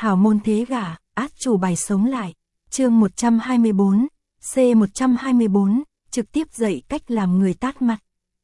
Hảo môn thế gả, át chủ bài sống lại. Chương 124, C124, trực tiếp dạy cách làm người tát mặt.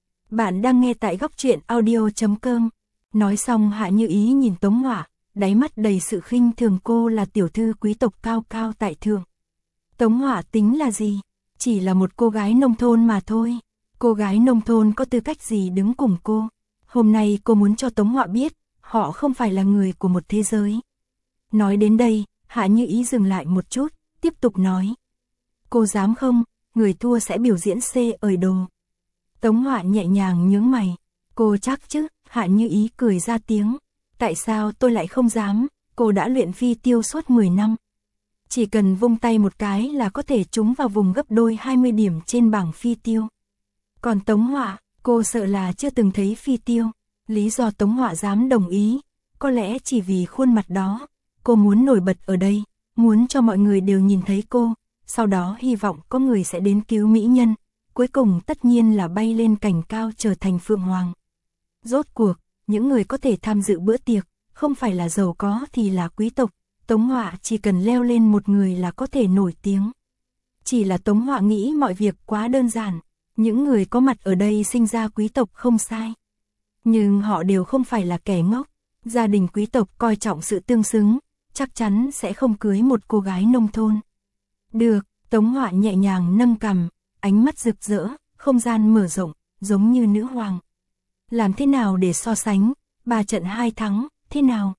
Bạn đang nghe tại góc truyện audio.com. Nói xong Hạ Như Ý nhìn Tống Hỏa, đáy mắt đầy sự khinh thường, cô là tiểu thư quý tộc cao cao tại thượng. Tống Hỏa tính là gì? Chỉ là một cô gái nông thôn mà thôi. Cô gái nông thôn có tư cách gì đứng cùng cô? Hôm nay cô muốn cho Tống Hỏa biết, họ không phải là người của một thế giới. Nói đến đây, Hạ Như Ý dừng lại một chút, tiếp tục nói. Cô dám không, người thua sẽ biểu diễn ở đồ. Tống Hỏa nhẹ nhàng nhướng mày. Cô chắc chứ? Hạ Như Ý cười ra tiếng. Tại sao tôi lại không dám, cô đã luyện phi tiêu suốt 10 năm. Chỉ cần vung tay một cái là có thể trúng vào vùng gấp đôi 20 điểm trên bảng phi tiêu. Còn Tống Hỏa, cô sợ là chưa từng thấy phi tiêu. Lý do Tống Hỏa dám đồng ý, có lẽ chỉ vì khuôn mặt đó. Cô muốn nổi bật ở đây, muốn cho mọi người đều nhìn thấy cô, sau đó hy vọng có người sẽ đến cứu mỹ nhân, cuối cùng tất nhiên là bay lên cành cao trở thành phượng hoàng. Rốt cuộc, những người có thể tham dự bữa tiệc, không phải là giàu có thì là quý tộc, Tống Hỏa chỉ cần leo lên một người là có thể nổi tiếng. Chỉ là Tống Hỏa nghĩ mọi việc quá đơn giản, những người có mặt ở đây sinh ra quý tộc không sai. Nhưng họ đều không phải là kẻ ngốc, gia đình quý tộc coi trọng sự tương xứng, chắc chắn sẽ không cưới một cô gái nông thôn. Được, Tống Hỏa nhẹ nhàng nâng cằm, ánh mắt rực rỡ, không gian mở rộng, giống như nữ hoàng. Làm thế nào để so sánh, 3 trận 2 thắng, thế nào?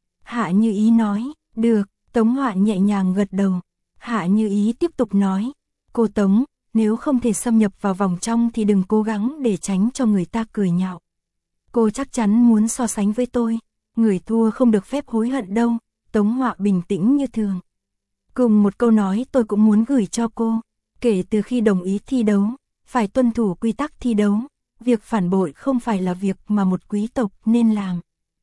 Hạ Như Ý nói, được, Tống Hỏa nhẹ nhàng gật đầu. Hạ Như Ý tiếp tục nói, cô Tống, nếu không thể xâm nhập vào vòng trong thì đừng cố gắng để tránh cho người ta cười nhạo. Cô chắc chắn muốn so sánh với tôi, người thua không được phép hối hận đâu. Tống Hỏa bình tĩnh như thường. Cùng một câu nói tôi cũng muốn gửi cho cô, kể từ khi đồng ý thi đấu, phải tuân thủ quy tắc thi đấu, việc phản bội không phải là việc mà một quý tộc nên làm.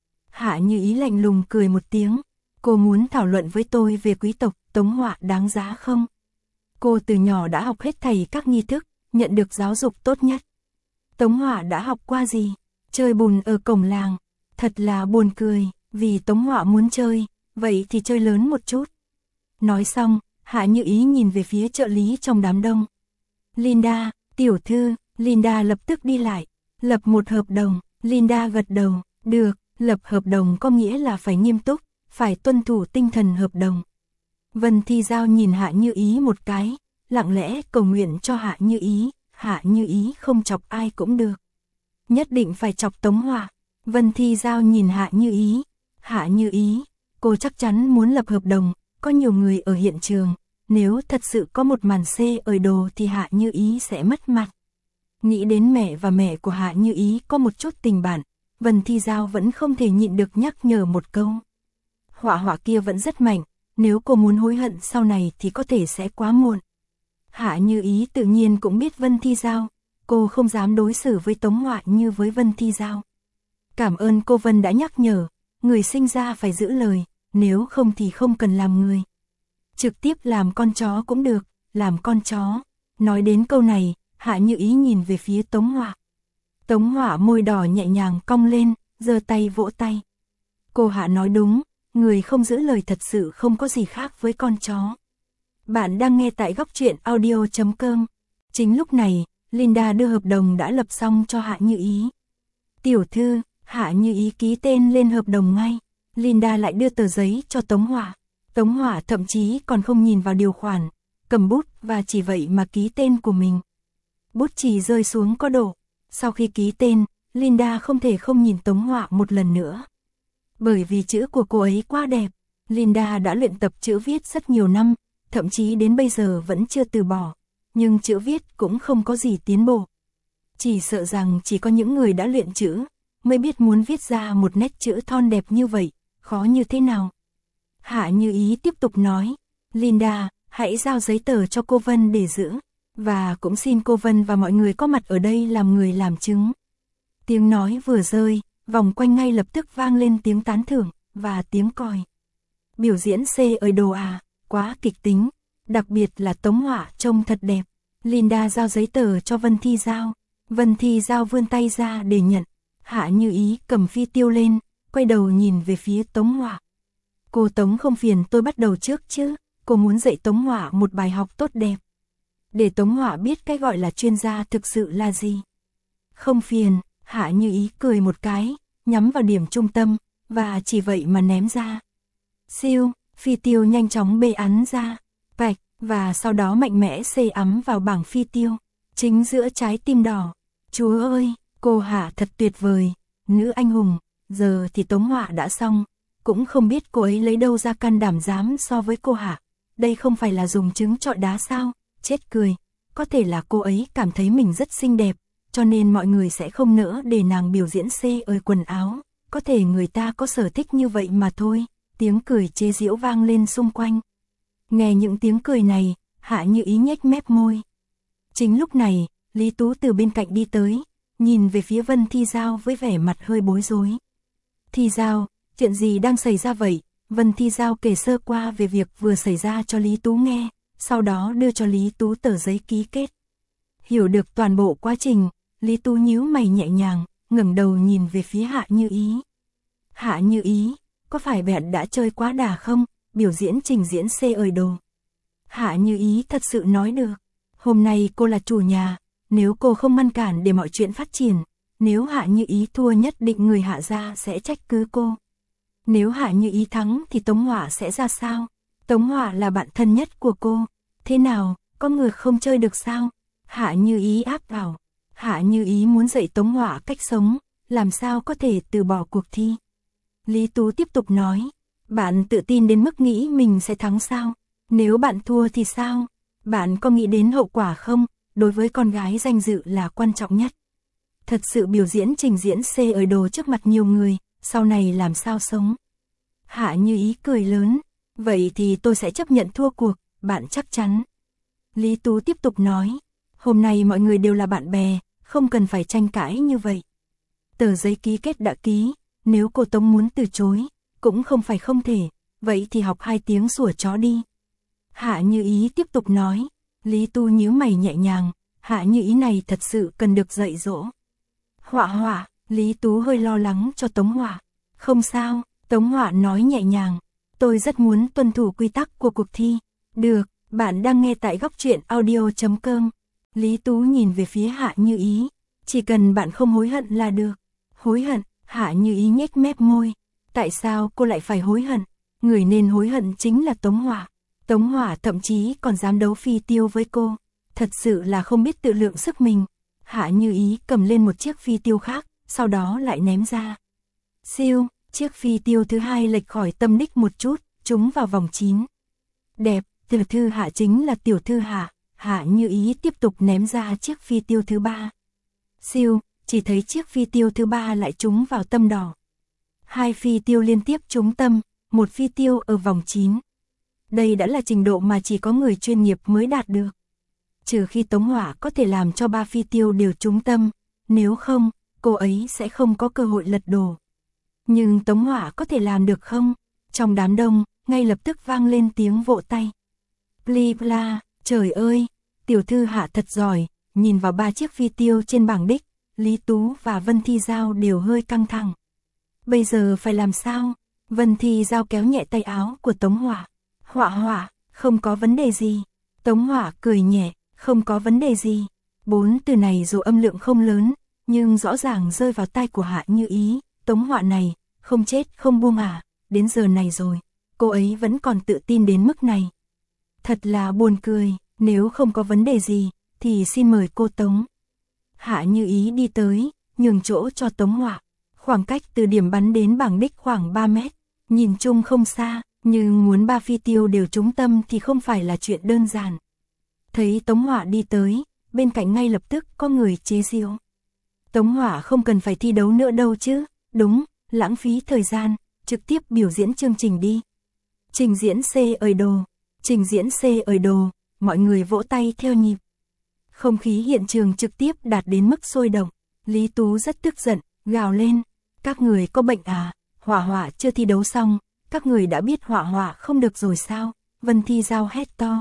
Hạ Như Ý lạnh lùng cười một tiếng, cô muốn thảo luận với tôi về quý tộc, Tống Hỏa đáng giá không? Cô từ nhỏ đã học hết thảy các nghi thức, nhận được giáo dục tốt nhất. Tống Hỏa đã học qua gì? Chơi bùn ở cổng làng, thật là buồn cười, vì Tống Hỏa muốn chơi. Vậy thì chơi lớn một chút. Nói xong, Hạ Như Ý nhìn về phía trợ lý trong đám đông. Linda, tiểu thư, Linda lập tức đi lại. Lập một hợp đồng, Linda gật đầu. Được, lập hợp đồng có nghĩa là phải nghiêm túc, phải tuân thủ tinh thần hợp đồng. Vân Thi Giao nhìn Hạ Như Ý một cái, lặng lẽ cầu nguyện cho Hạ Như Ý. Hạ Như Ý không chọc ai cũng được, nhất định phải chọc Tống Hỏa. Vân Thi Giao nhìn Hạ Như Ý. Hạ Như Ý, cô chắc chắn muốn lập hợp đồng, có nhiều người ở hiện trường, nếu thật sự có một màn ở đồ thì Hạ Như Ý sẽ mất mặt. Nghĩ đến mẹ và mẹ của Hạ Như Ý có một chút tình bạn, Vân Thi Giao vẫn không thể nhịn được nhắc nhở một câu. Hỏa kia vẫn rất mạnh, nếu cô muốn hối hận sau này thì có thể sẽ quá muộn. Hạ Như Ý tự nhiên cũng biết Vân Thi Giao, cô không dám đối xử với Tống Hỏa như với Vân Thi Giao. Cảm ơn cô Vân đã nhắc nhở. Người sinh ra phải giữ lời, nếu không thì không cần làm người. Trực tiếp làm con chó cũng được, làm con chó. Nói đến câu này, Hạ Như Ý nhìn về phía Tống Hỏa. Tống Hỏa môi đỏ nhẹ nhàng cong lên, giơ tay vỗ tay. Cô Hạ nói đúng, người không giữ lời thật sự không có gì khác với con chó. Bạn đang nghe tại góc truyện audio.com. Chính lúc này, Linda đưa hợp đồng đã lập xong cho Hạ Như Ý. Tiểu thư, Hạ Như Ý ký tên lên hợp đồng ngay. Linda lại đưa tờ giấy cho Tống Hỏa. Tống Hỏa thậm chí còn không nhìn vào điều khoản, cầm bút và chỉ vậy mà ký tên của mình. Bút chì rơi xuống có đổ. Sau khi ký tên, Linda không thể không nhìn Tống Hỏa một lần nữa. Bởi vì chữ của cô ấy quá đẹp. Linda đã luyện tập chữ viết rất nhiều năm, thậm chí đến bây giờ vẫn chưa từ bỏ. Nhưng chữ viết cũng không có gì tiến bộ. Chỉ sợ rằng chỉ có những người đã luyện chữ mới biết muốn viết ra một nét chữ thon đẹp như vậy, khó như thế nào. Hạ Như Ý tiếp tục nói, Linda, hãy giao giấy tờ cho cô Vân để giữ, và cũng xin cô Vân và mọi người có mặt ở đây làm người làm chứng. Tiếng nói vừa rơi, vòng quanh ngay lập tức vang lên tiếng tán thưởng, và tiếng còi. Biểu diễn ở đồ à, quá kịch tính, đặc biệt là Tống Hỏa trông thật đẹp. Linda giao giấy tờ cho Vân Thi Giao. Vân Thi Giao vươn tay ra để nhận. Hạ Như Ý cầm phi tiêu lên, quay đầu nhìn về phía Tống Hỏa. Cô Tống không phiền tôi bắt đầu trước chứ, cô muốn dạy Tống Hỏa một bài học tốt đẹp. Để Tống Hỏa biết cái gọi là chuyên gia thực sự là gì. Không phiền, Hạ Như Ý cười một cái, nhắm vào điểm trung tâm, và chỉ vậy mà ném ra. Siêu, phi tiêu nhanh chóng bê ắn ra, vạch, và sau đó mạnh mẽ xê ấm vào bảng phi tiêu, chính giữa trái tim đỏ. Chúa ơi, cô Hạ thật tuyệt vời, nữ anh hùng, giờ thì Tống Hỏa đã xong, cũng không biết cô ấy lấy đâu ra can đảm dám so với cô Hạ. Đây không phải là dùng trứng trọi đá sao, chết cười, có thể là cô ấy cảm thấy mình rất xinh đẹp, cho nên mọi người sẽ không nỡ để nàng biểu diễn xê ơi quần áo, có thể người ta có sở thích như vậy mà thôi. Tiếng cười chế giễu vang lên xung quanh. Nghe những tiếng cười này, Hạ Như Ý nhếch mép môi. Chính lúc này, Lý Tú từ bên cạnh đi tới, nhìn về phía Vân Thi Giao với vẻ mặt hơi bối rối. Thi Giao, chuyện gì đang xảy ra vậy? Vân Thi Giao kể sơ qua về việc vừa xảy ra cho Lý Tú nghe, sau đó đưa cho Lý Tú tờ giấy ký kết. Hiểu được toàn bộ quá trình, Lý Tú nhíu mày nhẹ nhàng, ngẩng đầu nhìn về phía Hạ Như Ý. Hạ Như Ý, có phải bạn đã chơi quá đà không? Biểu diễn trình diễn xê ơi đồ. Hạ Như Ý thật sự nói được. Hôm nay cô là chủ nhà, nếu cô không ngăn cản để mọi chuyện phát triển, nếu Hạ Như Ý thua nhất định người Hạ gia sẽ trách cứ cô. Nếu Hạ Như Ý thắng thì Tống Hỏa sẽ ra sao? Tống Hỏa là bạn thân nhất của cô. Thế nào, có người không chơi được sao? Hạ Như Ý áp đảo. Hạ Như Ý muốn dạy Tống Hỏa cách sống, làm sao có thể từ bỏ cuộc thi. Lý Tú tiếp tục nói, bạn tự tin đến mức nghĩ mình sẽ thắng sao? Nếu bạn thua thì sao? Bạn có nghĩ đến hậu quả không? Đối với con gái danh dự là quan trọng nhất. Thật sự biểu diễn trình diễn xê ở đồ trước mặt nhiều người, sau này làm sao sống? Hạ Như Ý cười lớn, vậy thì tôi sẽ chấp nhận thua cuộc, bạn chắc chắn. Lý Tú tiếp tục nói, hôm nay mọi người đều là bạn bè, không cần phải tranh cãi như vậy. Tờ giấy ký kết đã ký, nếu cô Tống muốn từ chối, cũng không phải không thể, vậy thì học 2 tiếng sủa chó đi. Hạ Như Ý tiếp tục nói, Lý Tu nhíu mày nhẹ nhàng, Hạ Như Ý này thật sự cần được dạy dỗ. Họa, Lý Tú hơi lo lắng cho Tống Hỏa. Không sao, Tống Hỏa nói nhẹ nhàng, tôi rất muốn tuân thủ quy tắc của cuộc thi. Được, bạn đang nghe tại góc truyện audio.com. Lý Tú nhìn về phía Hạ Như Ý, chỉ cần bạn không hối hận là được. Hối hận? Hạ Như Ý nhếch mép môi. Tại sao cô lại phải hối hận? Người nên hối hận chính là Tống Hỏa. Tống Hỏa thậm chí còn dám đấu phi tiêu với cô. Thật sự là không biết tự lượng sức mình. Hạ Như Ý cầm lên một chiếc phi tiêu khác, sau đó lại ném ra. Siêu, chiếc phi tiêu thứ hai lệch khỏi tâm đích một chút, trúng vào vòng 9. Đẹp, tiểu thư Hạ chính là tiểu thư Hạ. Hạ Như Ý tiếp tục ném ra chiếc phi tiêu thứ 3. Siêu, chỉ thấy chiếc phi tiêu thứ 3 lại trúng vào tâm đỏ. 2 phi tiêu liên tiếp trúng tâm, một phi tiêu ở vòng 9. Đây đã là trình độ mà chỉ có người chuyên nghiệp mới đạt được. Trừ khi Tống Hỏa có thể làm cho 3 phi tiêu đều trúng tâm, nếu không, cô ấy sẽ không có cơ hội lật đổ. Nhưng Tống Hỏa có thể làm được không? Trong đám đông, ngay lập tức vang lên tiếng vỗ tay. Pli pla, trời ơi, tiểu thư Hạ thật giỏi, nhìn vào 3 chiếc phi tiêu trên bảng đích, Lý Tú và Vân Thi Giao đều hơi căng thẳng. Bây giờ phải làm sao? Vân Thi Giao kéo nhẹ tay áo của Tống Hỏa. Hỏa, không có vấn đề gì. Tống Hỏa cười nhẹ, không có vấn đề gì. 4 từ này dù âm lượng không lớn, nhưng rõ ràng rơi vào tai của Hạ Như Ý. Tống Hỏa này, không chết không buông à, đến giờ này rồi, cô ấy vẫn còn tự tin đến mức này. Thật là buồn cười, nếu không có vấn đề gì, thì xin mời cô Tống. Hạ Như Ý đi tới, nhường chỗ cho Tống Hỏa. Khoảng cách từ điểm bắn đến bảng đích khoảng 3 mét, nhìn chung không xa, nhưng muốn 3 phi tiêu đều trúng tâm thì không phải là chuyện đơn giản. Thấy Tống Hỏa đi tới, bên cạnh ngay lập tức có người chế giễu. Tống Hỏa không cần phải thi đấu nữa đâu chứ, đúng, lãng phí thời gian, trực tiếp biểu diễn chương trình đi. Trình diễn trình diễn đồ, mọi người vỗ tay theo nhịp. Không khí hiện trường trực tiếp đạt đến mức sôi động, Lý Tú rất tức giận, gào lên, các người có bệnh à, Hỏa chưa thi đấu xong, các người đã biết Hỏa không được rồi sao? Vân Thi Giao hét to.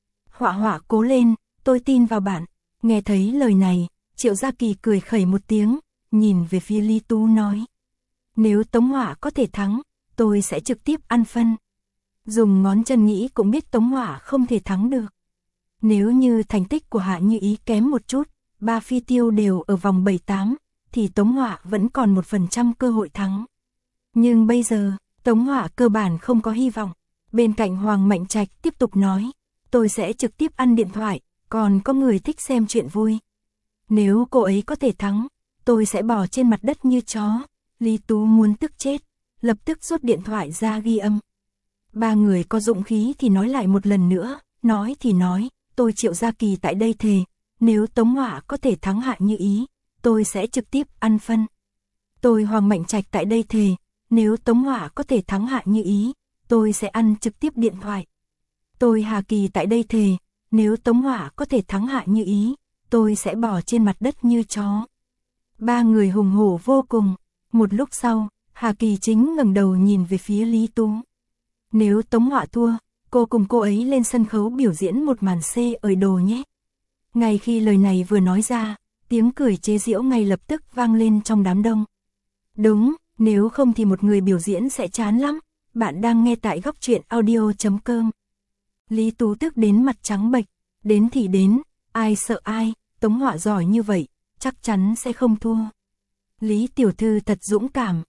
Hỏa cố lên, tôi tin vào bạn. Nghe thấy lời này, Triệu Gia Kỳ cười khẩy một tiếng, nhìn về phía Lý Tú nói. Nếu Tống Hỏa có thể thắng, tôi sẽ trực tiếp ăn phân. Dùng ngón chân nghĩ cũng biết Tống Hỏa không thể thắng được. Nếu như thành tích của Hạ Như Ý kém một chút, 3 phi tiêu đều ở vòng 7-8, thì Tống Hỏa vẫn còn 1% cơ hội thắng. Nhưng bây giờ, Tống Hỏa cơ bản không có hy vọng. Bên cạnh Hoàng Mạnh Trạch tiếp tục nói, tôi sẽ trực tiếp ăn điện thoại, còn có người thích xem chuyện vui. Nếu cô ấy có thể thắng, tôi sẽ bò trên mặt đất như chó. Lý Tú muốn tức chết, lập tức rút điện thoại ra ghi âm. 3 người có dũng khí thì nói lại một lần nữa, nói thì nói, tôi Triệu Gia Kỳ tại đây thề, nếu Tống Hỏa có thể thắng Hạ Như Ý, tôi sẽ trực tiếp ăn phân. Tôi Hoàng Mạnh Trạch tại đây thề, nếu Tống Hỏa có thể thắng Hạ Như Ý, tôi sẽ ăn trực tiếp điện thoại. Tôi Hà Kỳ tại đây thề, nếu Tống Hỏa có thể thắng Hạ Như Ý, tôi sẽ bò trên mặt đất như chó. 3 người hùng hổ vô cùng. Một lúc sau, Hà Kỳ chính ngẩng đầu nhìn về phía Lý Tú. Nếu Tống Hỏa thua, cô cùng cô ấy lên sân khấu biểu diễn một màn ở đồ nhé. Ngay khi lời này vừa nói ra, tiếng cười chế giễu ngay lập tức vang lên trong đám đông. Đúng, nếu không thì một người biểu diễn sẽ chán lắm. Bạn đang nghe tại góc truyện audio.com. Lý Tú tức đến mặt trắng bệch, đến thì đến, ai sợ ai, Tống Hỏa giỏi như vậy, chắc chắn sẽ không thua. Lý tiểu thư thật dũng cảm,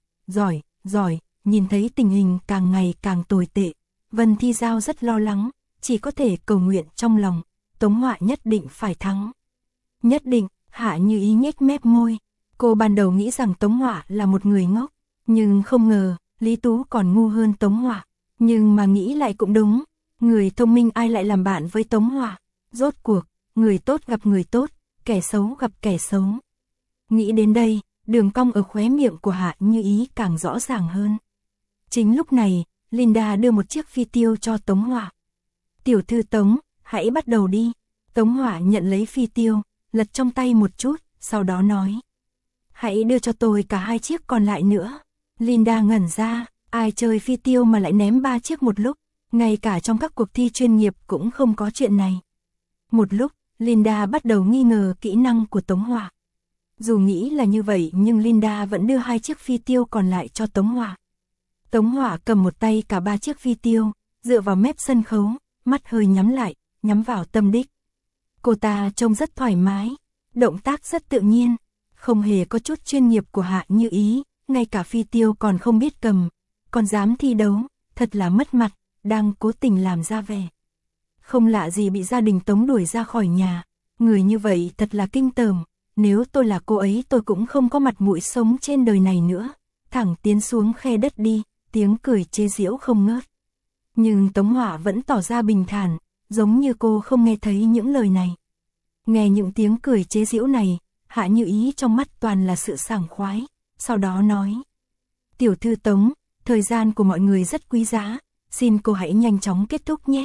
giỏi, nhìn thấy tình hình càng ngày càng tồi tệ. Vân Thi Giao rất lo lắng, chỉ có thể cầu nguyện trong lòng, Tống Hỏa nhất định phải thắng. Nhất định, Hạ Như Ý nhếch mép môi. Cô ban đầu nghĩ rằng Tống Hỏa là một người ngốc, nhưng không ngờ, Lý Tú còn ngu hơn Tống Hỏa. Nhưng mà nghĩ lại cũng đúng, người thông minh ai lại làm bạn với Tống Hỏa. Rốt cuộc, người tốt gặp người tốt, kẻ xấu gặp kẻ xấu. Nghĩ đến đây, đường cong ở khóe miệng của Hạ Như Ý càng rõ ràng hơn. Chính lúc này, Linda đưa một chiếc phi tiêu cho Tống Hỏa. Tiểu thư Tống, hãy bắt đầu đi. Tống Hỏa nhận lấy phi tiêu, lật trong tay một chút, sau đó nói. Hãy đưa cho tôi cả 2 chiếc còn lại nữa. Linda ngẩn ra, ai chơi phi tiêu mà lại ném 3 chiếc một lúc, ngay cả trong các cuộc thi chuyên nghiệp cũng không có chuyện này. Một lúc, Linda bắt đầu nghi ngờ kỹ năng của Tống Hỏa. Dù nghĩ là như vậy nhưng Linda vẫn đưa 2 chiếc phi tiêu còn lại cho Tống Hỏa. Tống Hỏa cầm một tay cả 3 chiếc phi tiêu, dựa vào mép sân khấu, mắt hơi nhắm lại, nhắm vào tâm đích. Cô ta trông rất thoải mái, động tác rất tự nhiên, không hề có chút chuyên nghiệp của Hạ Như Ý, ngay cả phi tiêu còn không biết cầm, còn dám thi đấu, thật là mất mặt, đang cố tình làm ra vẻ. Không lạ gì bị gia đình Tống đuổi ra khỏi nhà, người như vậy thật là kinh tởm, nếu tôi là cô ấy tôi cũng không có mặt mũi sống trên đời này nữa, thẳng tiến xuống khe đất đi, tiếng cười chế giễu không ngớt. Nhưng Tống Hỏa vẫn tỏ ra bình thản, giống như cô không nghe thấy những lời này. Nghe những tiếng cười chế giễu này, Hạ Như Ý trong mắt toàn là sự sảng khoái, sau đó nói. Tiểu thư Tống, thời gian của mọi người rất quý giá, xin cô hãy nhanh chóng kết thúc nhé.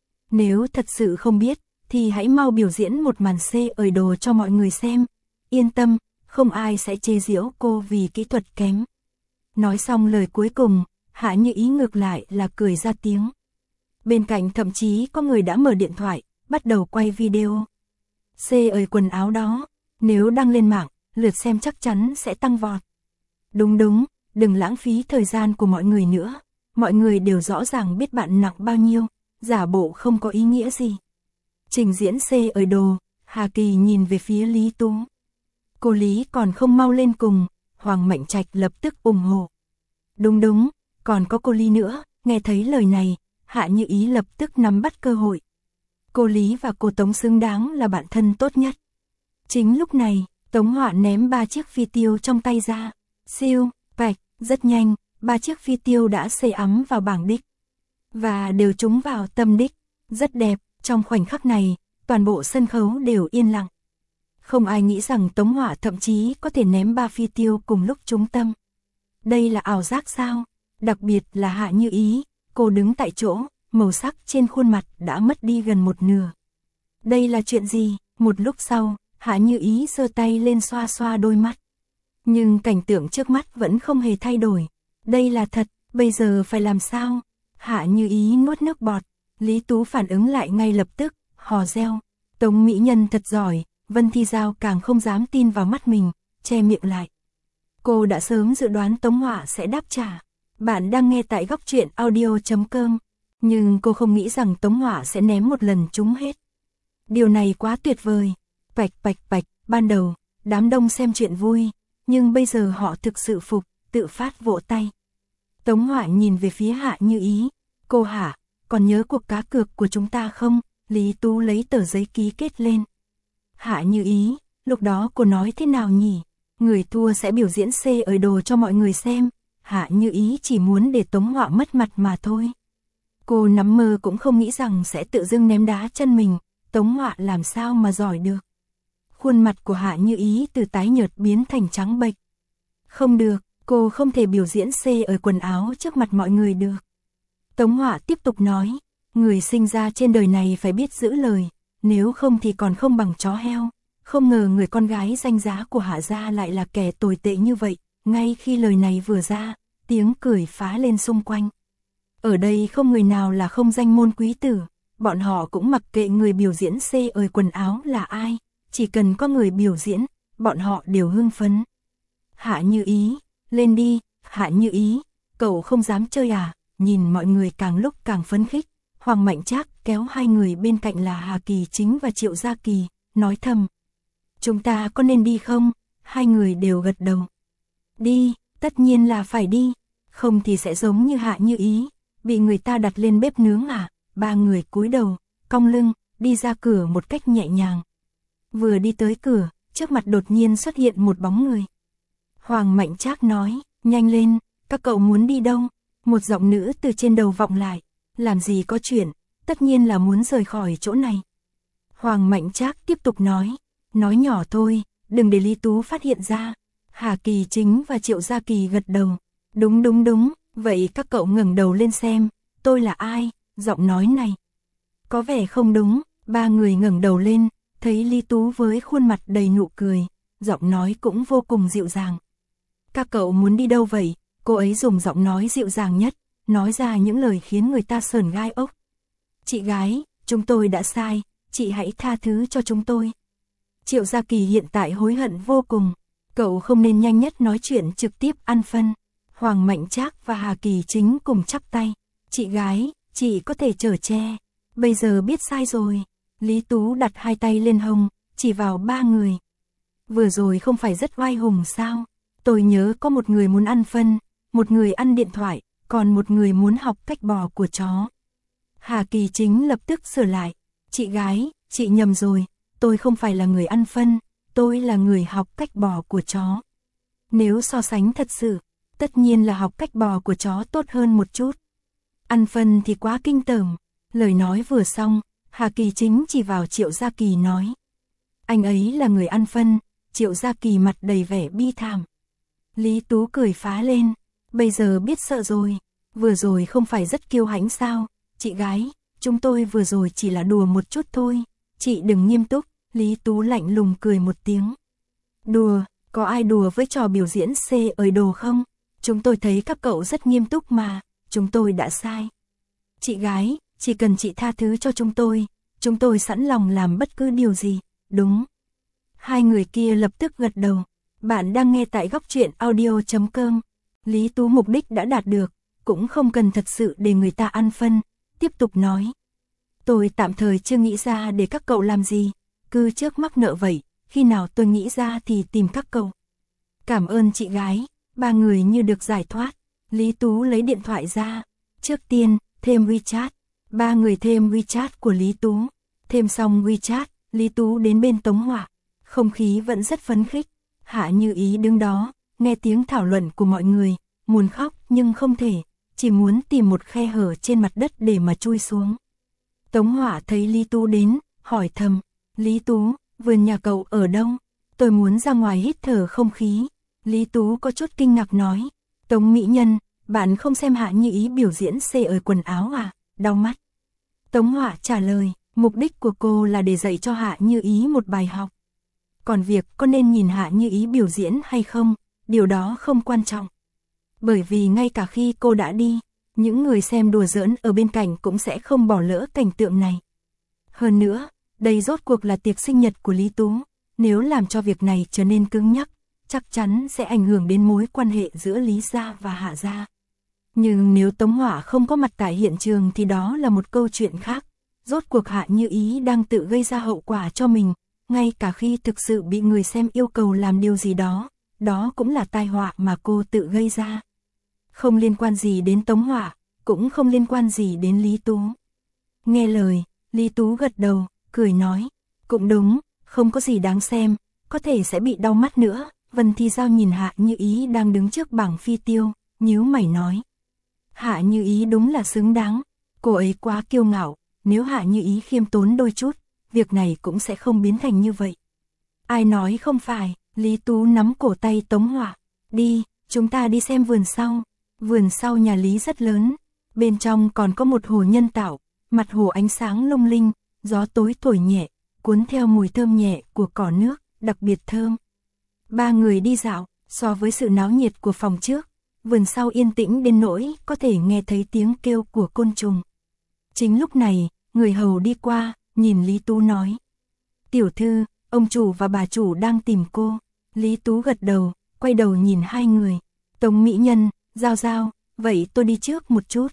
Nếu thật sự không biết, thì hãy mau biểu diễn một màn ở đồ cho mọi người xem. Yên tâm, không ai sẽ chế giễu cô vì kỹ thuật kém. Nói xong lời cuối cùng, Hạ Như Ý ngược lại là cười ra tiếng. Bên cạnh thậm chí có người đã mở điện thoại, bắt đầu quay video. Ở quần áo đó, nếu đăng lên mạng, lượt xem chắc chắn sẽ tăng vọt. Đúng, đừng lãng phí thời gian của mọi người nữa. Mọi người đều rõ ràng biết bạn nặng bao nhiêu, giả bộ không có ý nghĩa gì. Trình diễn ở đồ, Hà Kỳ nhìn về phía Lý Tú. Cô Lý còn không mau lên cùng, Hoàng Mạnh Trạch lập tức ủng hộ. Đúng, còn có cô Lý nữa, nghe thấy lời này, Hạ Như Ý lập tức nắm bắt cơ hội. Cô Lý và cô Tống xứng đáng là bạn thân tốt nhất. Chính lúc này, Tống Hỏa ném 3 chiếc phi tiêu trong tay ra. Siêu, bạch, rất nhanh, 3 chiếc phi tiêu đã ắm vào bảng đích. Và đều trúng vào tâm đích. Rất đẹp, trong khoảnh khắc này, toàn bộ sân khấu đều yên lặng. Không ai nghĩ rằng Tống Hỏa thậm chí có thể ném 3 phi tiêu cùng lúc trúng tâm. Đây là ảo giác sao? Đặc biệt là Hạ Như Ý, cô đứng tại chỗ, màu sắc trên khuôn mặt đã mất đi gần một nửa. Đây là chuyện gì? Một lúc sau, Hạ Như Ý giơ tay lên xoa xoa đôi mắt. Nhưng cảnh tượng trước mắt vẫn không hề thay đổi. Đây là thật, bây giờ phải làm sao? Hạ Như Ý nuốt nước bọt. Lý Tú phản ứng lại ngay lập tức, hò reo. Tống mỹ nhân thật giỏi, Vân Thi Giao càng không dám tin vào mắt mình, che miệng lại. Cô đã sớm dự đoán Tống Hỏa sẽ đáp trả. Bạn đang nghe tại góc truyện audio.com. Nhưng cô không nghĩ rằng Tống Hỏa sẽ ném một lần trúng hết. Điều này quá tuyệt vời. Pạch pạch pạch, ban đầu, đám đông xem chuyện vui, nhưng bây giờ họ thực sự phục, tự phát vỗ tay. Tống Hỏa nhìn về phía Hạ Như Ý. Cô Hạ, còn nhớ cuộc cá cược của chúng ta không? Lý Tú lấy tờ giấy ký kết lên. Hạ Như Ý, lúc đó cô nói thế nào nhỉ? Người thua sẽ biểu diễn C ở đồ cho mọi người xem. Hạ Như Ý chỉ muốn để Tống Hỏa mất mặt mà thôi. Cô nắm mơ cũng không nghĩ rằng sẽ tự dưng ném đá chân mình. Tống Hỏa làm sao mà giỏi được. Khuôn mặt của Hạ Như Ý từ tái nhợt biến thành trắng bệch. Không được, cô không thể biểu diễn C ở quần áo trước mặt mọi người được. Tống Hỏa tiếp tục nói, người sinh ra trên đời này phải biết giữ lời, nếu không thì còn không bằng chó heo. Không ngờ người con gái danh giá của Hạ gia lại là kẻ tồi tệ như vậy. Ngay khi lời này vừa ra, tiếng cười phá lên xung quanh. Ở đây không người nào là không danh môn quý tử, bọn họ cũng mặc kệ người biểu diễn C ở quần áo là ai, chỉ cần có người biểu diễn, bọn họ đều hưng phấn. Hạ Như Ý, lên đi, Hạ Như Ý, cậu không dám chơi à? Nhìn mọi người càng lúc càng phấn khích, Hoàng Mạnh Trác kéo hai người bên cạnh là Hà Kỳ Chính và Triệu Gia Kỳ, nói thầm. Chúng ta có nên đi không? Hai người đều gật đầu. Đi, tất nhiên là phải đi, không thì sẽ giống như Hạ Như Ý, bị người ta đặt lên bếp nướng à? Ba người cúi đầu, cong lưng, đi ra cửa một cách nhẹ nhàng. Vừa đi tới cửa, trước mặt đột nhiên xuất hiện một bóng người. Hoàng Mạnh Trác nói, nhanh lên, các cậu muốn đi đâu? Một giọng nữ từ trên đầu vọng lại, làm gì có chuyện, tất nhiên là muốn rời khỏi chỗ này. Hoàng Mạnh Trác tiếp tục nói nhỏ thôi, đừng để Lý Tú phát hiện ra. Hà Kỳ Chính và Triệu Gia Kỳ gật đầu. Đúng, vậy các cậu ngẩng đầu lên xem, tôi là ai? Giọng nói này có vẻ không đúng. Ba người ngẩng đầu lên, thấy Lý Tú với khuôn mặt đầy nụ cười, giọng nói cũng vô cùng dịu dàng. Các cậu muốn đi đâu vậy? Cô ấy dùng giọng nói dịu dàng nhất, nói ra những lời khiến người ta sởn gai ốc. Chị gái, chúng tôi đã sai, chị hãy tha thứ cho chúng tôi. Triệu Gia Kỳ hiện tại hối hận vô cùng, cậu không nên nhanh nhất nói chuyện trực tiếp ăn phân. Hoàng Mạnh Trác và Hà Kỳ Chính cùng chắp tay. Chị gái, chị có thể chở che, bây giờ biết sai rồi. Lý Tú đặt hai tay lên hông, chỉ vào ba người. Vừa rồi không phải rất oai hùng sao? Tôi nhớ có một người muốn ăn phân, một người ăn điện thoại, còn một người muốn học cách bò của chó. Hà Kỳ Chính lập tức sửa lại. Chị gái, chị nhầm rồi, tôi không phải là người ăn phân, tôi là người học cách bò của chó. Nếu so sánh thật sự, tất nhiên là học cách bò của chó tốt hơn một chút. Ăn phân thì quá kinh tởm. Lời nói vừa xong, Hà Kỳ Chính chỉ vào Triệu Gia Kỳ nói. Anh ấy là người ăn phân. Triệu Gia Kỳ mặt đầy vẻ bi thảm. Lý Tú cười phá lên. Bây giờ biết sợ rồi. Vừa rồi không phải rất kiêu hãnh sao? Chị gái, chúng tôi vừa rồi chỉ là đùa một chút thôi. Chị đừng nghiêm túc. Lý Tú lạnh lùng cười một tiếng. Đùa, có ai đùa với trò biểu diễn C ở đồ không? Chúng tôi thấy các cậu rất nghiêm túc mà, chúng tôi đã sai. Chị gái, chỉ cần chị tha thứ cho chúng tôi sẵn lòng làm bất cứ điều gì, đúng. Hai người kia lập tức gật đầu. Bạn đang nghe tại góc truyện audio.com. Lý Tú mục đích đã đạt được, cũng không cần thật sự để người ta ăn phân, tiếp tục nói. Tôi tạm thời chưa nghĩ ra để các cậu làm gì, cứ trước mắc nợ vậy, khi nào tôi nghĩ ra thì tìm các cậu. Cảm ơn chị gái. Ba người như được giải thoát. Lý Tú lấy điện thoại ra. Trước tiên, thêm WeChat. Ba người thêm WeChat của Lý Tú. Thêm xong WeChat, Lý Tú đến bên Tống Hỏa. Không khí vẫn rất phấn khích. Hạ Như Ý đứng đó, nghe tiếng thảo luận của mọi người, muốn khóc nhưng không thể, chỉ muốn tìm một khe hở trên mặt đất để mà chui xuống. Tống Hỏa thấy Lý Tú đến, hỏi thầm. Lý Tú, vườn nhà cậu ở đâu? Tôi muốn ra ngoài hít thở không khí. Lý Tú có chút kinh ngạc nói. Tống mỹ nhân, bạn không xem Hạ Như Ý biểu diễn C ở quần áo à? Đau mắt. Tống Hỏa trả lời, mục đích của cô là để dạy cho Hạ Như Ý một bài học. Còn việc có nên nhìn Hạ Như Ý biểu diễn hay không, điều đó không quan trọng. Bởi vì ngay cả khi cô đã đi, những người xem đùa giỡn ở bên cạnh cũng sẽ không bỏ lỡ cảnh tượng này. Hơn nữa, đây rốt cuộc là tiệc sinh nhật của Lý Tú, nếu làm cho việc này trở nên cứng nhắc, chắc chắn sẽ ảnh hưởng đến mối quan hệ giữa Lý gia và Hạ gia. Nhưng nếu Tống Hỏa không có mặt tại hiện trường thì đó là một câu chuyện khác. Rốt cuộc Hạ Như Ý đang tự gây ra hậu quả cho mình, ngay cả khi thực sự bị người xem yêu cầu làm điều gì đó, đó cũng là tai họa mà cô tự gây ra. Không liên quan gì đến Tống Hỏa, cũng không liên quan gì đến Lý Tú. Nghe lời, Lý Tú gật đầu, cười nói, cũng đúng, không có gì đáng xem, có thể sẽ bị đau mắt nữa. Vân Thi Giao nhìn Hạ Như Ý đang đứng trước bảng phi tiêu, nhíu mày nói. Hạ Như Ý đúng là xứng đáng, cô ấy quá kiêu ngạo, nếu Hạ Như Ý khiêm tốn đôi chút, việc này cũng sẽ không biến thành như vậy. Ai nói không phải, Lý Tú nắm cổ tay Tống Hỏa, đi, chúng ta đi xem vườn sau. Vườn sau nhà Lý rất lớn, bên trong còn có một hồ nhân tạo, mặt hồ ánh sáng lung linh, gió tối thổi nhẹ, cuốn theo mùi thơm nhẹ của cỏ nước, đặc biệt thơm. Ba người đi dạo, so với sự náo nhiệt của phòng trước, vườn sau yên tĩnh đến nỗi có thể nghe thấy tiếng kêu của côn trùng. Chính lúc này, người hầu đi qua, nhìn Lý Tú nói. Tiểu thư, ông chủ và bà chủ đang tìm cô. Lý Tú gật đầu, quay đầu nhìn hai người. Tống mỹ nhân, Giao Giao, vậy tôi đi trước một chút.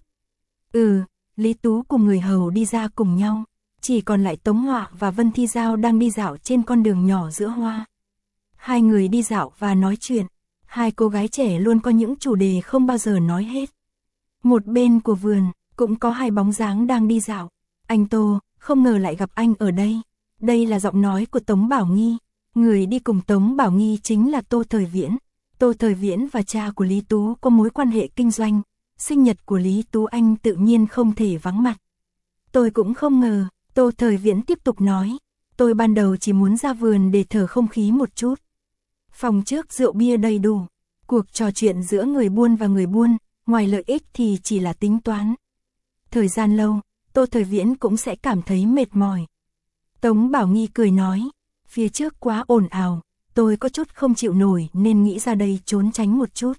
Lý Tú cùng người hầu đi ra cùng nhau. Chỉ còn lại Tống Hỏa và Vân Thi Giao đang đi dạo trên con đường nhỏ giữa hoa. Hai người đi dạo và nói chuyện. Hai cô gái trẻ luôn có những chủ đề không bao giờ nói hết. Một bên của vườn, cũng có hai bóng dáng đang đi dạo. Anh Tô, không ngờ lại gặp anh ở đây. Đây là giọng nói của Tống Bảo Nghi. Người đi cùng Tống Bảo Nghi chính là Tô Thời Viễn. Tô Thời Viễn và cha của Lý Tú có mối quan hệ kinh doanh. Sinh nhật của Lý Tú anh tự nhiên không thể vắng mặt. Tôi cũng không ngờ, Tô Thời Viễn tiếp tục nói. Tôi ban đầu chỉ muốn ra vườn để thở không khí một chút. Phòng trước rượu bia đầy đủ. Cuộc trò chuyện giữa người buôn và người buôn, ngoài lợi ích thì chỉ là tính toán. Thời gian lâu, Tô Thời Viễn cũng sẽ cảm thấy mệt mỏi. Tống Bảo Nghi cười nói, phía trước quá ồn ào, tôi có chút không chịu nổi nên nghĩ ra đây trốn tránh một chút.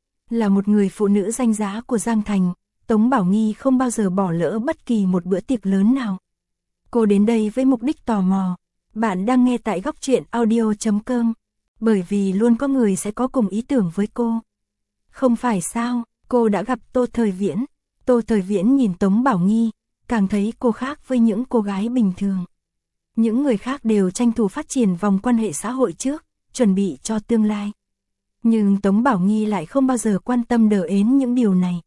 Là một người phụ nữ danh giá của Giang Thành, Tống Bảo Nghi không bao giờ bỏ lỡ bất kỳ một bữa tiệc lớn nào. Cô đến đây với mục đích tò mò. Bạn đang nghe tại góc truyện audio.com. Bởi vì luôn có người sẽ có cùng ý tưởng với cô. Không phải sao, cô đã gặp Tô Thời Viễn. Tô Thời Viễn nhìn Tống Bảo Nghi, càng thấy cô khác với những cô gái bình thường. Những người khác đều tranh thủ phát triển vòng quan hệ xã hội trước, chuẩn bị cho tương lai. Nhưng Tống Bảo Nghi lại không bao giờ quan tâm đờ ến những điều này.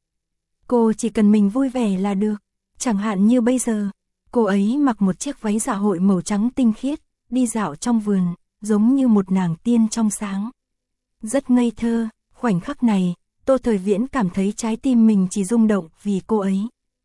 Cô chỉ cần mình vui vẻ là được. Chẳng hạn như bây giờ, cô ấy mặc một chiếc váy dạ hội màu trắng tinh khiết, đi dạo trong vườn, giống như một nàng tiên trong sáng. Rất ngây thơ, khoảnh khắc này, Tô Thời Viễn cảm thấy trái tim mình chỉ rung động vì cô ấy.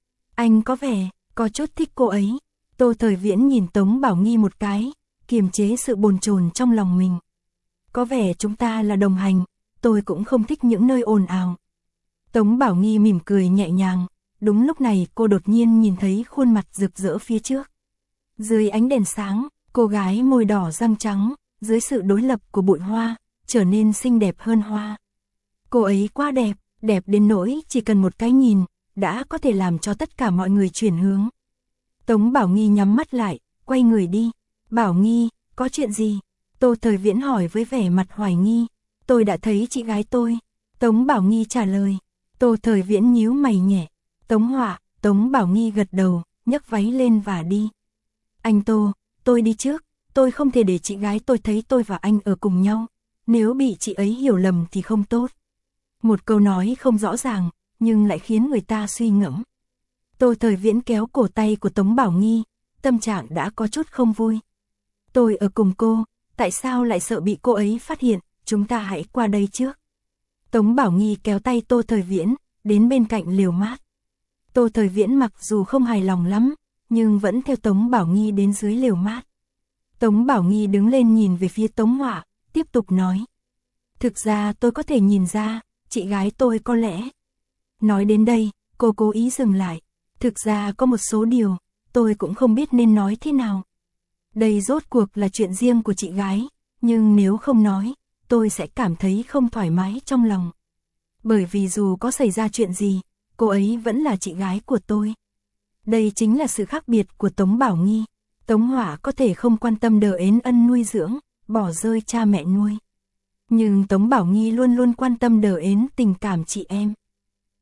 Anh có vẻ, có chút thích cô ấy. Tô Thời Viễn nhìn Tống Bảo Nghi một cái, kiềm chế sự bồn chồn trong lòng mình. Có vẻ chúng ta là đồng hành, tôi cũng không thích những nơi ồn ào. Tống Bảo Nghi mỉm cười nhẹ nhàng, đúng lúc này cô đột nhiên nhìn thấy khuôn mặt rực rỡ phía trước. Dưới ánh đèn sáng, cô gái môi đỏ răng trắng, dưới sự đối lập của bụi hoa, trở nên xinh đẹp hơn hoa. Cô ấy quá đẹp, đẹp đến nỗi chỉ cần một cái nhìn, đã có thể làm cho tất cả mọi người chuyển hướng. Tống Bảo Nghi nhắm mắt lại, quay người đi. Bảo Nghi, có chuyện gì? Tô Thời Viễn hỏi với vẻ mặt hoài nghi. Tôi đã thấy chị gái tôi. Tống Bảo Nghi trả lời. Tô Thời Viễn nhíu mày nhẹ. Tống Hỏa, Tống Bảo Nghi gật đầu, nhấc váy lên và đi. Anh Tô, tôi đi trước. Tôi không thể để chị gái tôi thấy tôi và anh ở cùng nhau. Nếu bị chị ấy hiểu lầm thì không tốt. Một câu nói không rõ ràng, nhưng lại khiến người ta suy ngẫm. Tô Thời Viễn kéo cổ tay của Tống Bảo Nghi, tâm trạng đã có chút không vui. Tôi ở cùng cô, tại sao lại sợ bị cô ấy phát hiện, chúng ta hãy qua đây trước. Tống Bảo Nghi kéo tay Tô Thời Viễn, đến bên cạnh lều mát. Tô Thời Viễn mặc dù không hài lòng lắm, nhưng vẫn theo Tống Bảo Nghi đến dưới lều mát. Tống Bảo Nghi đứng lên nhìn về phía Tống Hỏa, tiếp tục nói. Thực ra tôi có thể nhìn ra, chị gái tôi có lẽ. Nói đến đây, cô cố ý dừng lại. Thực ra có một số điều, tôi cũng không biết nên nói thế nào. Đây rốt cuộc là chuyện riêng của chị gái, nhưng nếu không nói, tôi sẽ cảm thấy không thoải mái trong lòng. Bởi vì dù có xảy ra chuyện gì, cô ấy vẫn là chị gái của tôi. Đây chính là sự khác biệt của Tống Bảo Nghi. Tống Hỏa có thể không quan tâm đờ ến ân nuôi dưỡng, bỏ rơi cha mẹ nuôi. Nhưng Tống Bảo Nghi luôn luôn quan tâm đờ ến tình cảm chị em.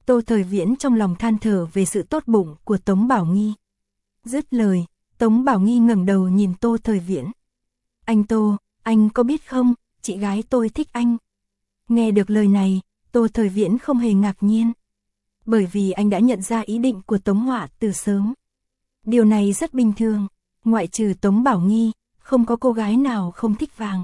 Tô Thời Viễn trong lòng than thở về sự tốt bụng của Tống Bảo Nghi. Dứt lời, Tống Bảo Nghi ngẩng đầu nhìn Tô Thời Viễn. Anh Tô, anh có biết không, chị gái tôi thích anh. Nghe được lời này, Tô Thời Viễn không hề ngạc nhiên. Bởi vì anh đã nhận ra ý định của Tống Họa từ sớm. Điều này rất bình thường, ngoại trừ Tống Bảo Nghi, không có cô gái nào không thích vàng.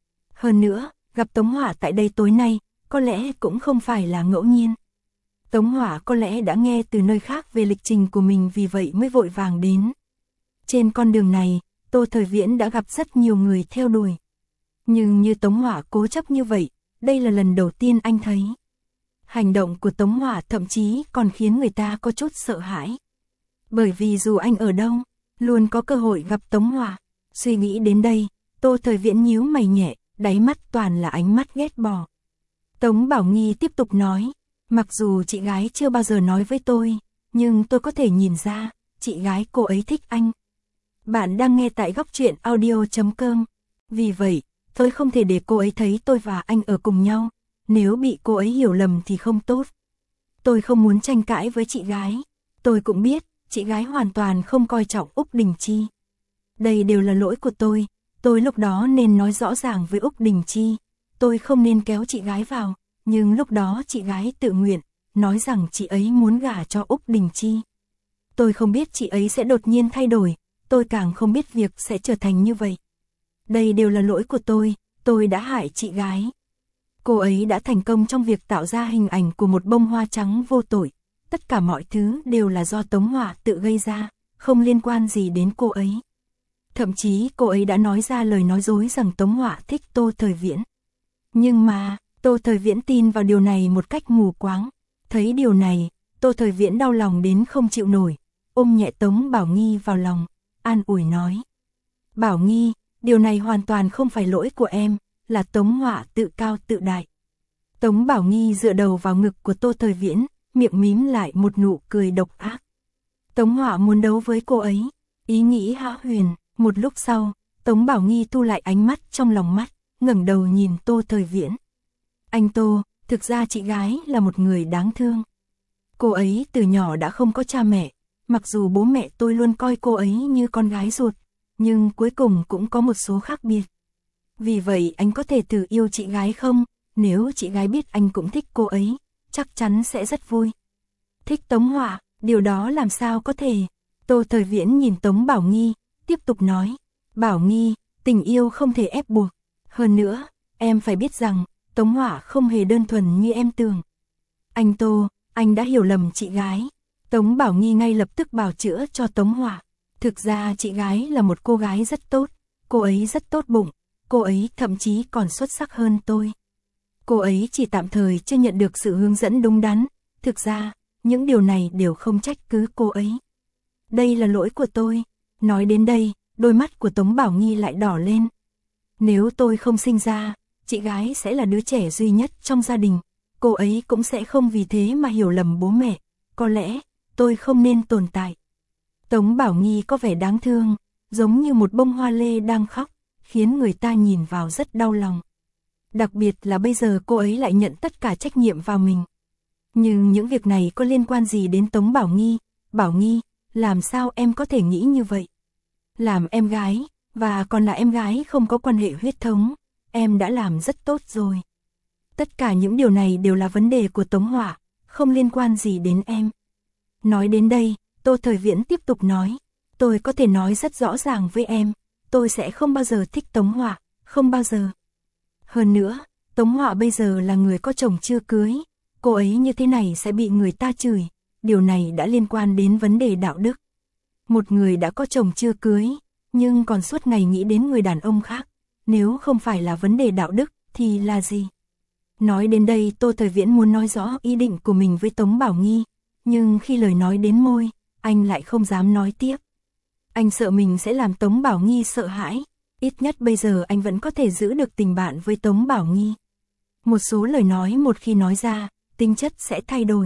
Hơn nữa, gặp Tống Họa tại đây tối nay, có lẽ cũng không phải là ngẫu nhiên. Tống Họa có lẽ đã nghe từ nơi khác về lịch trình của mình vì vậy mới vội vàng đến. Trên con đường này, Tô Thời Viễn đã gặp rất nhiều người theo đuổi. Nhưng như Tống Họa cố chấp như vậy, đây là lần đầu tiên anh thấy. Hành động của Tống Họa thậm chí còn khiến người ta có chút sợ hãi. Bởi vì dù anh ở đâu, luôn có cơ hội gặp Tống Họa. Suy nghĩ đến đây, Tô Thời Viễn nhíu mày nhẹ, đáy mắt toàn là ánh mắt ghét bỏ. Tống Bảo Nghi tiếp tục nói, mặc dù chị gái chưa bao giờ nói với tôi, nhưng tôi có thể nhìn ra, chị gái cô ấy thích anh. Bạn đang nghe tại góc truyện audio.com. Vì vậy, tôi không thể để cô ấy thấy tôi và anh ở cùng nhau. Nếu bị cô ấy hiểu lầm thì không tốt. Tôi không muốn tranh cãi với chị gái. Tôi cũng biết, chị gái hoàn toàn không coi trọng Úc Đình Chi. Đây đều là lỗi của tôi lúc đó nên nói rõ ràng với Úc Đình Chi. Tôi không nên kéo chị gái vào, nhưng lúc đó chị gái tự nguyện, nói rằng chị ấy muốn gả cho Úc Đình Chi. Tôi không biết chị ấy sẽ đột nhiên thay đổi, tôi càng không biết việc sẽ trở thành như vậy. Đây đều là lỗi của tôi đã hại chị gái. Cô ấy đã thành công trong việc tạo ra hình ảnh của một bông hoa trắng vô tội. Tất cả mọi thứ đều là do Tống Họa tự gây ra, không liên quan gì đến cô ấy. Thậm chí cô ấy đã nói ra lời nói dối rằng Tống Họa thích Tô Thời Viễn. Nhưng mà, Tô Thời Viễn tin vào điều này một cách mù quáng. Thấy điều này, Tô Thời Viễn đau lòng đến không chịu nổi, ôm nhẹ Tống Bảo Nghi vào lòng, an ủi nói. Bảo Nghi, điều này hoàn toàn không phải lỗi của em, là Tống Họa tự cao tự đại. Tống Bảo Nghi dựa đầu vào ngực của Tô Thời Viễn, miệng mím lại một nụ cười độc ác. Tống Họa muốn đấu với cô ấy, ý nghĩ hão huyền. Một lúc sau, Tống Bảo Nghi thu lại ánh mắt trong lòng mắt, ngẩng đầu nhìn Tô Thời Viễn. Anh Tô, thực ra chị gái là một người đáng thương. Cô ấy từ nhỏ đã không có cha mẹ, mặc dù bố mẹ tôi luôn coi cô ấy như con gái ruột, nhưng cuối cùng cũng có một số khác biệt. Vì vậy anh có thể thử yêu chị gái không? Nếu chị gái biết anh cũng thích cô ấy, chắc chắn sẽ rất vui. Thích Tống Họa, điều đó làm sao có thể? Tô Thời Viễn nhìn Tống Bảo Nghi, tiếp tục nói. Bảo Nghi, tình yêu không thể ép buộc. Hơn nữa, em phải biết rằng, Tống Họa không hề đơn thuần như em tưởng. Anh Tô, anh đã hiểu lầm chị gái. Tống Bảo Nghi ngay lập tức bào chữa cho Tống Họa. Thực ra chị gái là một cô gái rất tốt, cô ấy rất tốt bụng, cô ấy thậm chí còn xuất sắc hơn tôi. Cô ấy chỉ tạm thời chưa nhận được sự hướng dẫn đúng đắn, thực ra, những điều này đều không trách cứ cô ấy. Đây là lỗi của tôi. Nói đến đây, đôi mắt của Tống Bảo Nghi lại đỏ lên. Nếu tôi không sinh ra, chị gái sẽ là đứa trẻ duy nhất trong gia đình, cô ấy cũng sẽ không vì thế mà hiểu lầm bố mẹ, có lẽ, tôi không nên tồn tại. Tống Bảo Nghi có vẻ đáng thương, giống như một bông hoa lê đang khóc, khiến người ta nhìn vào rất đau lòng. Đặc biệt là bây giờ cô ấy lại nhận tất cả trách nhiệm vào mình. Nhưng những việc này có liên quan gì đến Tống Bảo Nghi? Bảo Nghi, làm sao em có thể nghĩ như vậy? Làm em gái, và còn là em gái không có quan hệ huyết thống, em đã làm rất tốt rồi. Tất cả những điều này đều là vấn đề của Tống Họa, không liên quan gì đến em. Nói đến đây, Tô Thời Viễn tiếp tục nói, tôi có thể nói rất rõ ràng với em, tôi sẽ không bao giờ thích Tống Họa, không bao giờ. Hơn nữa, Tống Họa bây giờ là người có chồng chưa cưới, cô ấy như thế này sẽ bị người ta chửi, điều này đã liên quan đến vấn đề đạo đức. Một người đã có chồng chưa cưới, nhưng còn suốt ngày nghĩ đến người đàn ông khác, nếu không phải là vấn đề đạo đức, thì là gì? Nói đến đây Tô Thời Viễn muốn nói rõ ý định của mình với Tống Bảo Nghi, nhưng khi lời nói đến môi, anh lại không dám nói tiếp. Anh sợ mình sẽ làm Tống Bảo Nghi sợ hãi, ít nhất bây giờ anh vẫn có thể giữ được tình bạn với Tống Bảo Nghi. Một số lời nói một khi nói ra, tính chất sẽ thay đổi.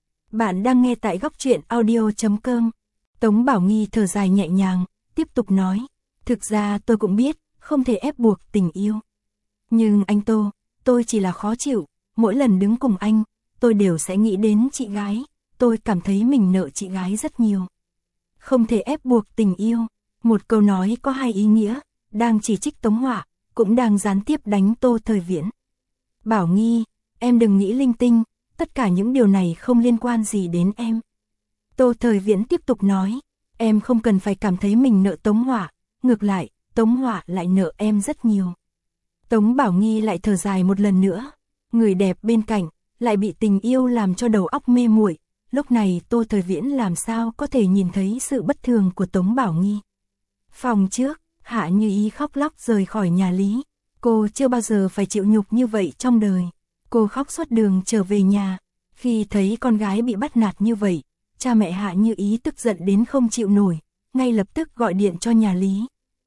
Bạn đang nghe tại góc truyện audio.com. Tống Bảo Nghi thở dài nhẹ nhàng, tiếp tục nói, thực ra tôi cũng biết, không thể ép buộc tình yêu. Nhưng anh Tô, tôi chỉ là khó chịu, mỗi lần đứng cùng anh, tôi đều sẽ nghĩ đến chị gái, tôi cảm thấy mình nợ chị gái rất nhiều. Không thể ép buộc tình yêu, một câu nói có hai ý nghĩa, đang chỉ trích Tống Họa, cũng đang gián tiếp đánh Tô Thời Viễn. Bảo Nghi, em đừng nghĩ linh tinh, tất cả những điều này không liên quan gì đến em. Tô Thời Viễn tiếp tục nói, em không cần phải cảm thấy mình nợ Tống Họa, ngược lại, Tống Họa lại nợ em rất nhiều. Tống Bảo Nghi lại thở dài một lần nữa, người đẹp bên cạnh, lại bị tình yêu làm cho đầu óc mê muội. Lúc này Tô Thời Viễn làm sao có thể nhìn thấy sự bất thường của Tống Bảo Nghi. Phòng trước, Hạ Như Ý khóc lóc rời khỏi nhà Lý. Cô chưa bao giờ phải chịu nhục như vậy trong đời. Cô khóc suốt đường trở về nhà. Khi thấy con gái bị bắt nạt như vậy, cha mẹ Hạ Như Ý tức giận đến không chịu nổi, ngay lập tức gọi điện cho nhà Lý.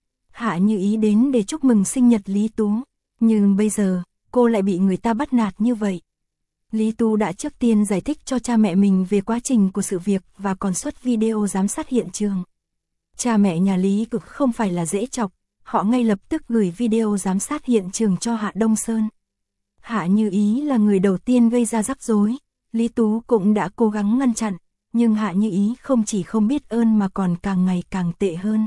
Hạ Như Ý đến để chúc mừng sinh nhật Lý Tú, nhưng bây giờ, cô lại bị người ta bắt nạt như vậy. Lý Tú đã trước tiên giải thích cho cha mẹ mình về quá trình của sự việc và còn xuất video giám sát hiện trường. Cha mẹ nhà Lý cực không phải là dễ chọc, họ ngay lập tức gửi video giám sát hiện trường cho Hạ Đông Sơn. Hạ Như Ý là người đầu tiên gây ra rắc rối, Lý Tú cũng đã cố gắng ngăn chặn, nhưng Hạ Như Ý không chỉ không biết ơn mà còn càng ngày càng tệ hơn.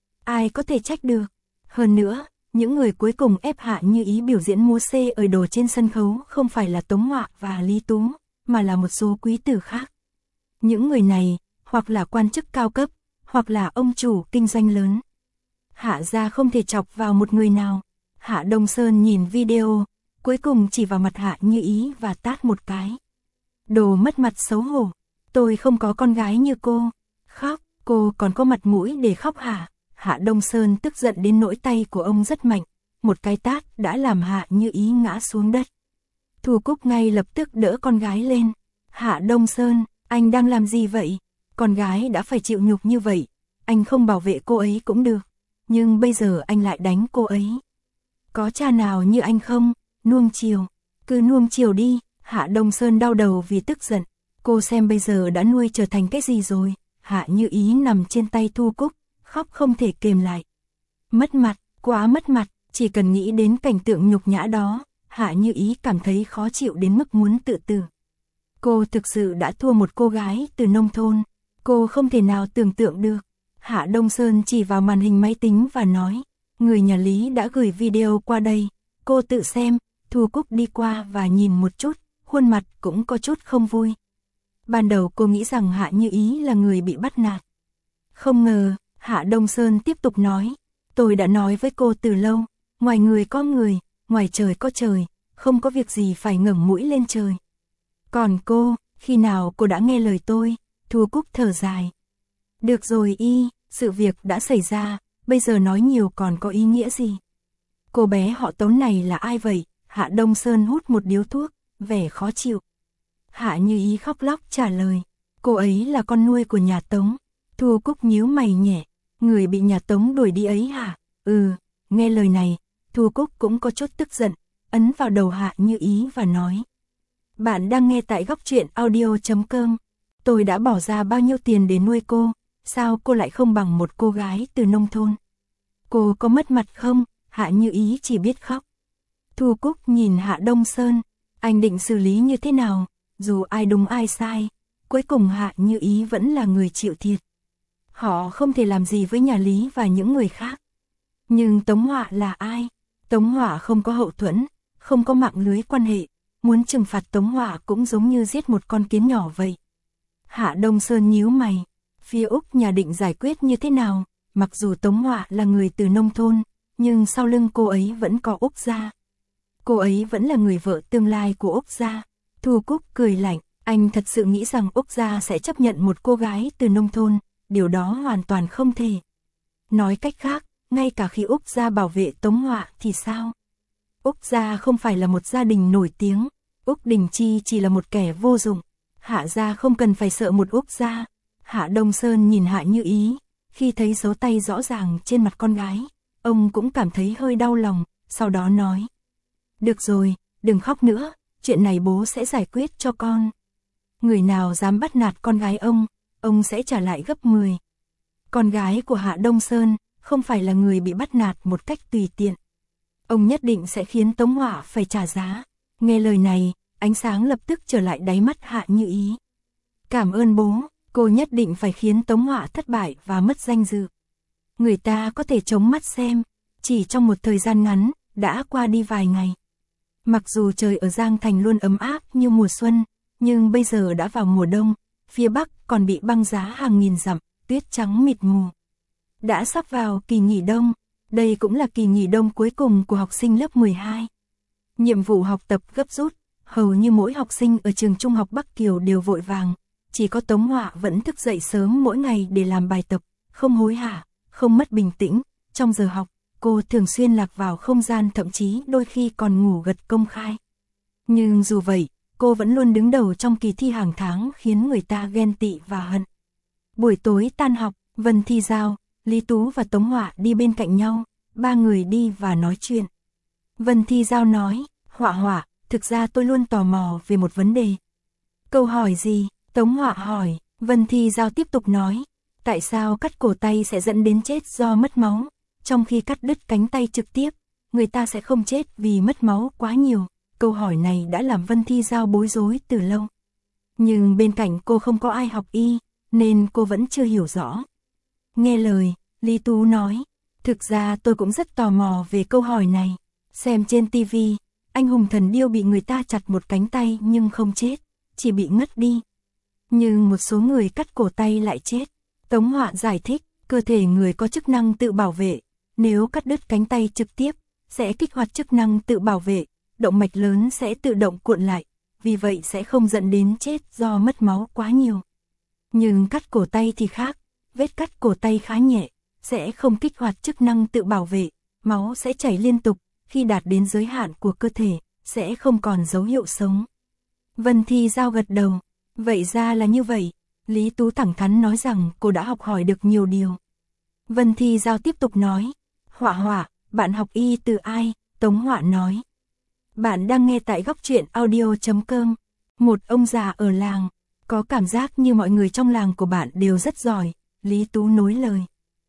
Ai có thể trách được? Hơn nữa, những người cuối cùng ép Hạ Như Ý biểu diễn múa xê ở đồ trên sân khấu không phải là Tống Họa và Lý Tú, mà là một số quý tử khác. Những người này, hoặc là quan chức cao cấp, hoặc là ông chủ kinh doanh lớn. Hạ gia không thể chọc vào một người nào. Hạ Đông Sơn nhìn video, cuối cùng chỉ vào mặt Hạ Như Ý và tát một cái. Đồ mất mặt xấu hổ, tôi không có con gái như cô. Khóc, cô còn có mặt mũi để khóc hả? Hạ Đông Sơn tức giận đến nỗi tay của ông rất mạnh, một cái tát đã làm Hạ Như Ý ngã xuống đất. Thu Cúc ngay lập tức đỡ con gái lên. Hạ Đông Sơn, anh đang làm gì vậy? Con gái đã phải chịu nhục như vậy, anh không bảo vệ cô ấy cũng được, nhưng bây giờ anh lại đánh cô ấy. Có cha nào như anh không? Nuông chiều, cứ nuông chiều đi. Hạ Đông Sơn đau đầu vì tức giận. Cô xem bây giờ đã nuôi trở thành cái gì rồi? Hạ Như Ý nằm trên tay Thu Cúc, khóc không thể kềm lại. Mất mặt, quá mất mặt, chỉ cần nghĩ đến cảnh tượng nhục nhã đó, Hạ Như Ý cảm thấy khó chịu đến mức muốn tự tử. Cô thực sự đã thua một cô gái từ nông thôn, cô không thể nào tưởng tượng được. Hạ Đông Sơn chỉ vào màn hình máy tính và nói, người nhà Lý đã gửi video qua đây, cô tự xem. Thu Cúc đi qua và nhìn một chút, khuôn mặt cũng có chút không vui. Ban đầu cô nghĩ rằng Hạ Như Ý là người bị bắt nạt. Không ngờ, Hạ Đông Sơn tiếp tục nói, tôi đã nói với cô từ lâu, ngoài người có người, ngoài trời có trời, không có việc gì phải ngẩng mũi lên trời. Còn cô, khi nào cô đã nghe lời tôi? Thu Cúc thở dài. Được rồi sự việc đã xảy ra, bây giờ nói nhiều còn có ý nghĩa gì? Cô bé họ Tống này là ai vậy? Hạ Đông Sơn hút một điếu thuốc, vẻ khó chịu. Hạ Như Ý khóc lóc trả lời, cô ấy là con nuôi của nhà Tống. Thu Cúc nhíu mày nhẹ, người bị nhà Tống đuổi đi ấy hả? Nghe lời này, Thu Cúc cũng có chút tức giận, ấn vào đầu Hạ Như Ý và nói. Bạn đang nghe tại góc truyện audio.com. Tôi đã bỏ ra bao nhiêu tiền để nuôi cô, sao cô lại không bằng một cô gái từ nông thôn? Cô có mất mặt không? Hạ Như Ý chỉ biết khóc. Thu Cúc nhìn Hạ Đông Sơn, anh định xử lý như thế nào? Dù ai đúng ai sai, cuối cùng Hạ Như Ý vẫn là người chịu thiệt. Họ không thể làm gì với nhà Lý và những người khác. Nhưng Tống Họa là ai? Tống Họa không có hậu thuẫn, không có mạng lưới quan hệ, muốn trừng phạt Tống Họa cũng giống như giết một con kiến nhỏ vậy. Hạ Đông Sơn nhíu mày, phía Úc nhà định giải quyết như thế nào? Mặc dù Tống Họa là người từ nông thôn, nhưng sau lưng cô ấy vẫn có Úc gia. Cô ấy vẫn là người vợ tương lai của Úc gia. Thu Cúc cười lạnh, anh thật sự nghĩ rằng Úc gia sẽ chấp nhận một cô gái từ nông thôn, điều đó hoàn toàn không thể. Nói cách khác, ngay cả khi Úc gia bảo vệ Tống Họa thì sao? Úc gia không phải là một gia đình nổi tiếng, Úc Đình Chi chỉ là một kẻ vô dụng. Hạ gia không cần phải sợ một Úc gia. Hạ Đông Sơn nhìn Hạ Như Ý, khi thấy dấu tay rõ ràng trên mặt con gái, ông cũng cảm thấy hơi đau lòng, sau đó nói. Được rồi, đừng khóc nữa, chuyện này bố sẽ giải quyết cho con. Người nào dám bắt nạt con gái ông sẽ trả lại gấp 10. Con gái của Hạ Đông Sơn không phải là người bị bắt nạt một cách tùy tiện. Ông nhất định sẽ khiến Tống Họa phải trả giá. Nghe lời này, ánh sáng lập tức trở lại đáy mắt Hạ Như Ý. Cảm ơn bố, cô nhất định phải khiến Tống Họa thất bại và mất danh dự. Người ta có thể chống mắt xem, chỉ trong một thời gian ngắn, đã qua đi vài ngày. Mặc dù trời ở Giang Thành luôn ấm áp như mùa xuân, nhưng bây giờ đã vào mùa đông, phía Bắc còn bị băng giá hàng nghìn dặm, tuyết trắng mịt mù. Đã sắp vào kỳ nghỉ đông, đây cũng là kỳ nghỉ đông cuối cùng của học sinh lớp 12. Nhiệm vụ học tập gấp rút, hầu như mỗi học sinh ở trường trung học Bắc Kiều đều vội vàng, chỉ có Tống Họa vẫn thức dậy sớm mỗi ngày để làm bài tập, không hối hả, không mất bình tĩnh. Trong giờ học, cô thường xuyên lạc vào không gian, thậm chí đôi khi còn ngủ gật công khai. Nhưng dù vậy, cô vẫn luôn đứng đầu trong kỳ thi hàng tháng, khiến người ta ghen tị và hận. Buổi tối tan học, Vân Thi Giao, Lý Tú và Tống Họa đi bên cạnh nhau, ba người đi và nói chuyện. Vân Thi Giao nói, Họa Họa, thực ra tôi luôn tò mò về một vấn đề. Câu hỏi gì? Tống Họa hỏi. Vân Thi Giao tiếp tục nói, tại sao cắt cổ tay sẽ dẫn đến chết do mất máu, trong khi cắt đứt cánh tay trực tiếp, người ta sẽ không chết vì mất máu quá nhiều. Câu hỏi này đã làm Vân Thi Giao bối rối từ lâu. Nhưng bên cạnh cô không có ai học y, nên cô vẫn chưa hiểu rõ. Nghe lời, Lý Tú nói, thực ra tôi cũng rất tò mò về câu hỏi này. Xem trên TV, anh hùng thần điêu bị người ta chặt một cánh tay nhưng không chết, chỉ bị ngất đi. Nhưng một số người cắt cổ tay lại chết. Tống Họa giải thích, cơ thể người có chức năng tự bảo vệ, nếu cắt đứt cánh tay trực tiếp, sẽ kích hoạt chức năng tự bảo vệ, động mạch lớn sẽ tự động cuộn lại, vì vậy sẽ không dẫn đến chết do mất máu quá nhiều. Nhưng cắt cổ tay thì khác, vết cắt cổ tay khá nhẹ, sẽ không kích hoạt chức năng tự bảo vệ, máu sẽ chảy liên tục, khi đạt đến giới hạn của cơ thể, sẽ không còn dấu hiệu sống. Vân Thi Giao gật đầu, vậy ra là như vậy. Lý Tú thẳng thắn nói rằng cô đã học hỏi được nhiều điều. Vân Thi Giao tiếp tục nói, Họa Họa, bạn học y từ ai? Tống Họa nói, bạn đang nghe tại góc truyện audio.com. Một ông già ở làng, có cảm giác như mọi người trong làng của bạn đều rất giỏi. Lý Tú nối lời,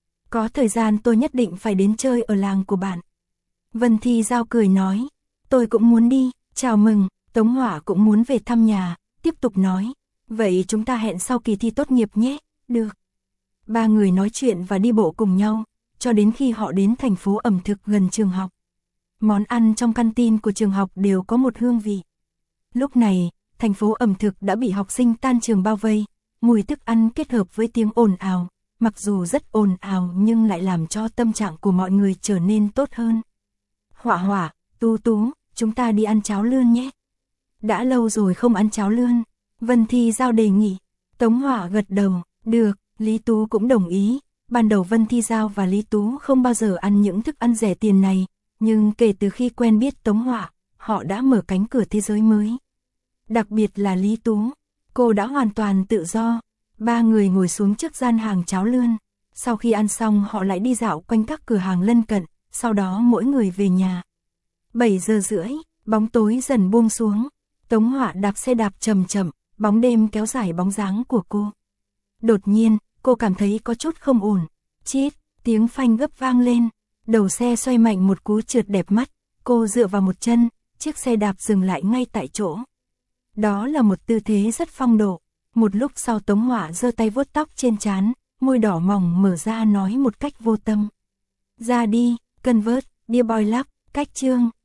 có thời gian tôi nhất định phải đến chơi ở làng của bạn. Vân Thi Giao cười nói, tôi cũng muốn đi, chào mừng. Tống Họa cũng muốn về thăm nhà, tiếp tục nói, vậy chúng ta hẹn sau kỳ thi tốt nghiệp nhé. Được. Ba người nói chuyện và đi bộ cùng nhau, cho đến khi họ đến thành phố ẩm thực gần trường học. Món ăn trong canteen của trường học đều có một hương vị. Lúc này, thành phố ẩm thực đã bị học sinh tan trường bao vây, mùi thức ăn kết hợp với tiếng ồn ào, mặc dù rất ồn ào nhưng lại làm cho tâm trạng của mọi người trở nên tốt hơn. Họa Họa, Tú Tú, chúng ta đi ăn cháo lươn nhé. Đã lâu rồi không ăn cháo lươn. Vân Thi Giao đề nghị. Tống Họa gật đầu, được. Lý Tú cũng đồng ý. Ban đầu Vân Thi Giao và Lý Tú không bao giờ ăn những thức ăn rẻ tiền này, nhưng kể từ khi quen biết Tống Họa, họ đã mở cánh cửa thế giới mới. Đặc biệt là Lý Tú, cô đã hoàn toàn tự do. Ba người ngồi xuống trước gian hàng cháo lươn. Sau khi ăn xong họ lại đi dạo quanh các cửa hàng lân cận, sau đó mỗi người về nhà. 7 giờ rưỡi, bóng tối dần buông xuống. Tống Họa đạp xe đạp chậm chậm, bóng đêm kéo dài bóng dáng của cô. Đột nhiên, cô cảm thấy có chút không ổn. Chít, tiếng phanh gấp vang lên. Đầu xe xoay mạnh một cú trượt đẹp mắt. Cô dựa vào một chân, chiếc xe đạp dừng lại ngay tại chỗ. Đó là một tư thế rất phong độ. Một lúc sau Tống Họa giơ tay vuốt tóc trên trán, môi đỏ mỏng mở ra nói một cách vô tâm. Ra đi, Convert, Dear Boy Love, cách chương.